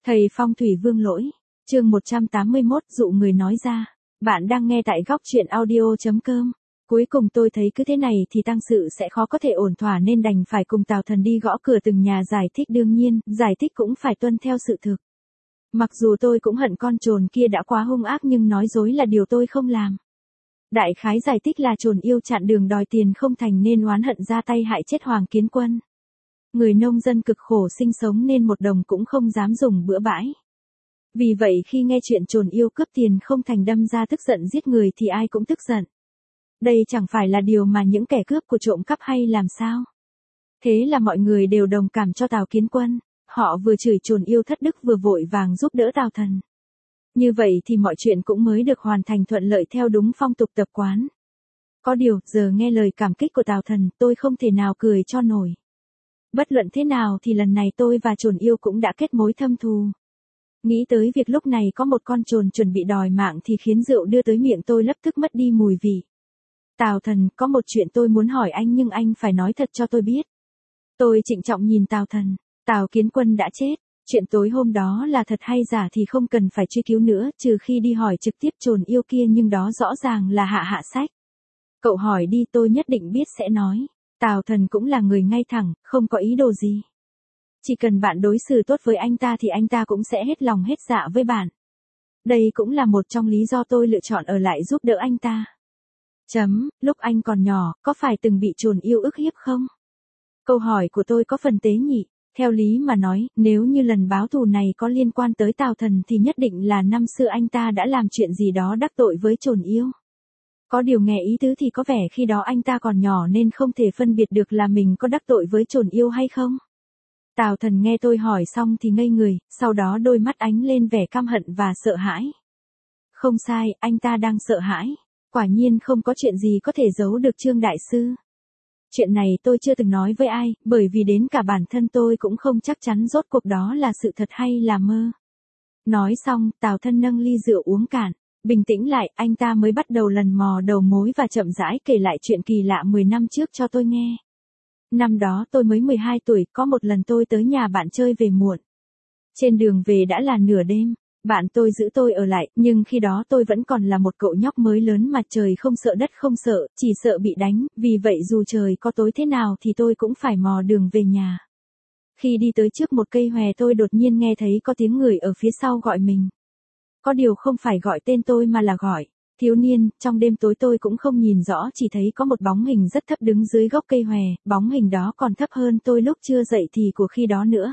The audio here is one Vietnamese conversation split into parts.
Thầy Phong Thủy Vương Lỗi, chương 181 dụ người nói ra. Bạn đang nghe tại góc truyện audio.com. Cuối cùng tôi thấy cứ thế này thì tăng sự sẽ khó có thể ổn thỏa nên đành phải cùng Tào Thần đi gõ cửa từng nhà giải thích, đương nhiên, giải thích cũng phải tuân theo sự thực. Mặc dù tôi cũng hận con trồn kia đã quá hung ác nhưng nói dối là điều tôi không làm. Đại khái giải thích là trồn yêu chặn đường đòi tiền không thành nên oán hận ra tay hại chết Hoàng Kiến Quân. Người nông dân cực khổ sinh sống nên một đồng cũng không dám dùng bữa bãi. Vì vậy khi nghe chuyện trồn yêu cướp tiền không thành đâm ra tức giận giết người thì ai cũng tức giận. Đây chẳng phải là điều mà những kẻ cướp của trộm cắp hay làm sao? Thế là mọi người đều đồng cảm cho Tào Kiến Quân, họ vừa chửi trồn yêu thất đức vừa vội vàng giúp đỡ Tào Thần. Như vậy thì mọi chuyện cũng mới được hoàn thành thuận lợi theo đúng phong tục tập quán. Có điều, giờ nghe lời cảm kích của Tào Thần, tôi không thể nào cười cho nổi. Bất luận thế nào thì lần này tôi và trồn yêu cũng đã kết mối thâm thù. Nghĩ tới việc lúc này có một con trồn chuẩn bị đòi mạng thì khiến rượu đưa tới miệng tôi lập tức mất đi mùi vị. Tào Thần, có một chuyện tôi muốn hỏi anh nhưng anh phải nói thật cho tôi biết. Tôi trịnh trọng nhìn Tào Thần. Tào Kiến Quân đã chết. Chuyện tối hôm đó là thật hay giả thì không cần phải truy cứu nữa, trừ khi đi hỏi trực tiếp trồn yêu kia, nhưng đó rõ ràng là hạ sách. Cậu hỏi đi, tôi nhất định biết sẽ nói. Tào Thần cũng là người ngay thẳng, không có ý đồ gì. Chỉ cần bạn đối xử tốt với anh ta thì anh ta cũng sẽ hết lòng hết dạ với bạn. Đây cũng là một trong lý do tôi lựa chọn ở lại giúp đỡ anh ta. Lúc anh còn nhỏ, có phải từng bị trồn yêu ức hiếp không? Câu hỏi của tôi có phần tế nhị. Theo lý mà nói, nếu như lần báo thù này có liên quan tới Tào Thần thì nhất định là năm xưa anh ta đã làm chuyện gì đó đắc tội với trồn yêu. Có điều nghe ý tứ thì có vẻ khi đó anh ta còn nhỏ nên không thể phân biệt được là mình có đắc tội với trồn yêu hay không. Tào Thần nghe tôi hỏi xong thì ngây người, sau đó đôi mắt ánh lên vẻ căm hận và sợ hãi. Không sai, anh ta đang sợ hãi. Quả nhiên không có chuyện gì có thể giấu được Trương Đại Sư. Chuyện này tôi chưa từng nói với ai, bởi vì đến cả bản thân tôi cũng không chắc chắn rốt cuộc đó là sự thật hay là mơ. Nói xong, Tào Thân nâng ly rượu uống cạn. Bình tĩnh lại, anh ta mới bắt đầu lần mò đầu mối và chậm rãi kể lại chuyện kỳ lạ 10 năm trước cho tôi nghe. Năm đó tôi mới 12 tuổi, có một lần tôi tới nhà bạn chơi về muộn. Trên đường về đã là nửa đêm, bạn tôi giữ tôi ở lại, nhưng khi đó tôi vẫn còn là một cậu nhóc mới lớn mà trời không sợ đất không sợ, chỉ sợ bị đánh, vì vậy dù trời có tối thế nào thì tôi cũng phải mò đường về nhà. Khi đi tới trước một cây hòe tôi đột nhiên nghe thấy có tiếng người ở phía sau gọi mình. Có điều không phải gọi tên tôi mà là gọi thiếu niên. Trong đêm tối tôi cũng không nhìn rõ, chỉ thấy có một bóng hình rất thấp đứng dưới gốc cây hòe, bóng hình đó còn thấp hơn tôi lúc chưa dậy thì của khi đó nữa.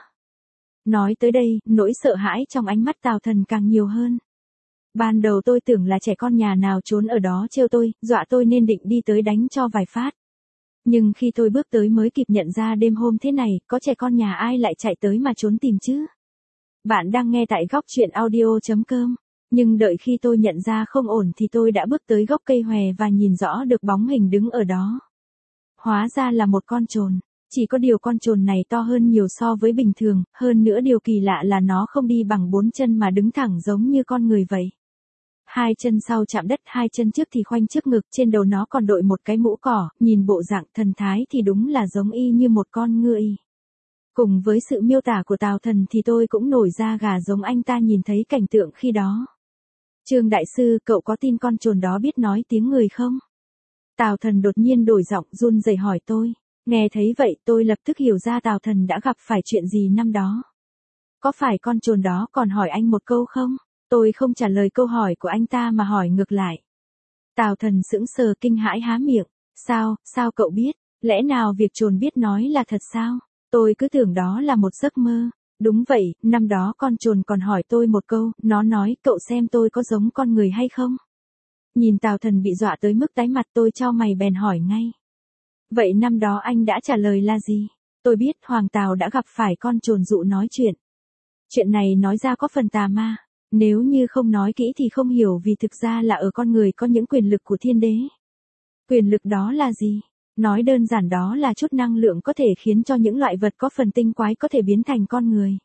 Nói tới đây, nỗi sợ hãi trong ánh mắt Tào Thần càng nhiều hơn. Ban đầu tôi tưởng là trẻ con nhà nào trốn ở đó trêu tôi, dọa tôi nên định đi tới đánh cho vài phát. Nhưng khi tôi bước tới mới kịp nhận ra đêm hôm thế này, có trẻ con nhà ai lại chạy tới mà trốn tìm chứ. Bạn đang nghe tại góc truyện audio.com. Nhưng đợi khi tôi nhận ra không ổn thì tôi đã bước tới gốc cây hòe và nhìn rõ được bóng hình đứng ở đó. Hóa ra là một con trồn. Chỉ có điều con trồn này to hơn nhiều so với bình thường, hơn nữa điều kỳ lạ là nó không đi bằng 4 chân mà đứng thẳng giống như con người vậy. Hai chân sau chạm đất, hai chân trước thì khoanh trước ngực, trên đầu nó còn đội một cái mũ cỏ, nhìn bộ dạng thần thái thì đúng là giống y như một con ngựa y. Cùng với sự miêu tả của Tào Thần thì tôi cũng nổi da gà giống anh ta nhìn thấy cảnh tượng khi đó. Trương Đại Sư, cậu có tin con trồn đó biết nói tiếng người không? Tào Thần đột nhiên đổi giọng run rẩy hỏi tôi. Nghe thấy vậy tôi lập tức hiểu ra Tào Thần đã gặp phải chuyện gì năm đó. Có phải con trồn đó còn hỏi anh một câu không? Tôi không trả lời câu hỏi của anh ta mà hỏi ngược lại. Tào Thần sững sờ kinh hãi há miệng. Sao cậu biết? Lẽ nào việc trồn biết nói là thật sao? Tôi cứ tưởng đó là một giấc mơ. Đúng vậy, năm đó con trồn còn hỏi tôi một câu, nó nói cậu xem tôi có giống con người hay không? Nhìn Tào Thần bị dọa tới mức tái mặt tôi chau mày bèn hỏi ngay. Vậy năm đó anh đã trả lời là gì? Tôi biết Hoàng Tào đã gặp phải con trồn dụ nói chuyện. Chuyện này nói ra có phần tà ma. Nếu như không nói kỹ thì không hiểu vì thực ra là ở con người có những quyền lực của thiên đế. Quyền lực đó là gì? Nói đơn giản đó là chút năng lượng có thể khiến cho những loại vật có phần tinh quái có thể biến thành con người.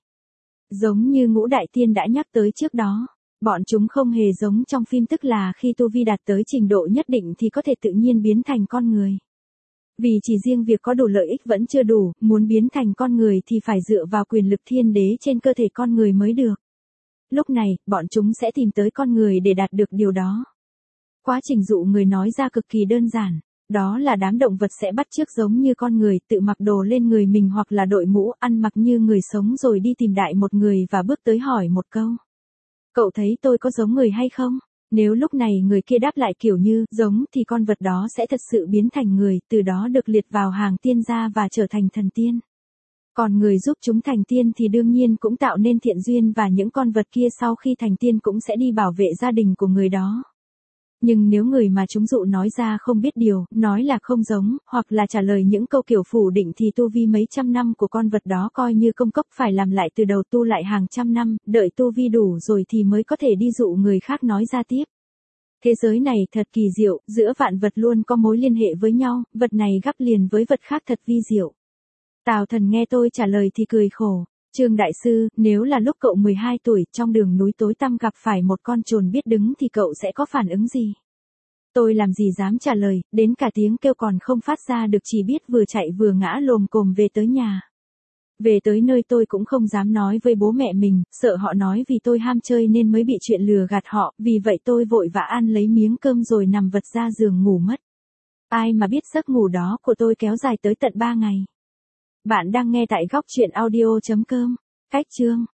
Giống như Ngũ Đại Tiên đã nhắc tới trước đó, bọn chúng không hề giống trong phim, tức là khi tu vi đạt tới trình độ nhất định thì có thể tự nhiên biến thành con người. Vì chỉ riêng việc có đủ lợi ích vẫn chưa đủ, muốn biến thành con người thì phải dựa vào quyền lực thiên đế trên cơ thể con người mới được. Lúc này, bọn chúng sẽ tìm tới con người để đạt được điều đó. Quá trình dụ người nói ra cực kỳ đơn giản. Đó là đám động vật sẽ bắt chước giống như con người, tự mặc đồ lên người mình hoặc là đội mũ, ăn mặc như người sống rồi đi tìm đại một người và bước tới hỏi một câu. Cậu thấy tôi có giống người hay không? Nếu lúc này người kia đáp lại kiểu như giống thì con vật đó sẽ thật sự biến thành người, từ đó được liệt vào hàng tiên gia và trở thành thần tiên. Còn người giúp chúng thành tiên thì đương nhiên cũng tạo nên thiện duyên và những con vật kia sau khi thành tiên cũng sẽ đi bảo vệ gia đình của người đó. Nhưng nếu người mà chúng dụ nói ra không biết điều, nói là không giống, hoặc là trả lời những câu kiểu phủ định thì tu vi mấy trăm năm của con vật đó coi như công cốc phải làm lại từ đầu tu lại hàng trăm năm, đợi tu vi đủ rồi thì mới có thể đi dụ người khác nói ra tiếp. Thế giới này thật kỳ diệu, giữa vạn vật luôn có mối liên hệ với nhau, vật này gắp liền với vật khác thật vi diệu. Tào Thần nghe tôi trả lời thì cười khổ. Trương đại sư, nếu là lúc cậu 12 tuổi, trong đường núi tối tăm gặp phải một con trồn biết đứng thì cậu sẽ có phản ứng gì? Tôi làm gì dám trả lời, đến cả tiếng kêu còn không phát ra được, chỉ biết vừa chạy vừa ngã lồm cồm về tới nhà. Về tới nơi tôi cũng không dám nói với bố mẹ mình, sợ họ nói vì tôi ham chơi nên mới bị chuyện lừa gạt họ, vì vậy tôi vội vã ăn lấy miếng cơm rồi nằm vật ra giường ngủ mất. Ai mà biết giấc ngủ đó của tôi kéo dài tới tận 3 ngày. Bạn đang nghe tại góc truyện audio.com. Cách chương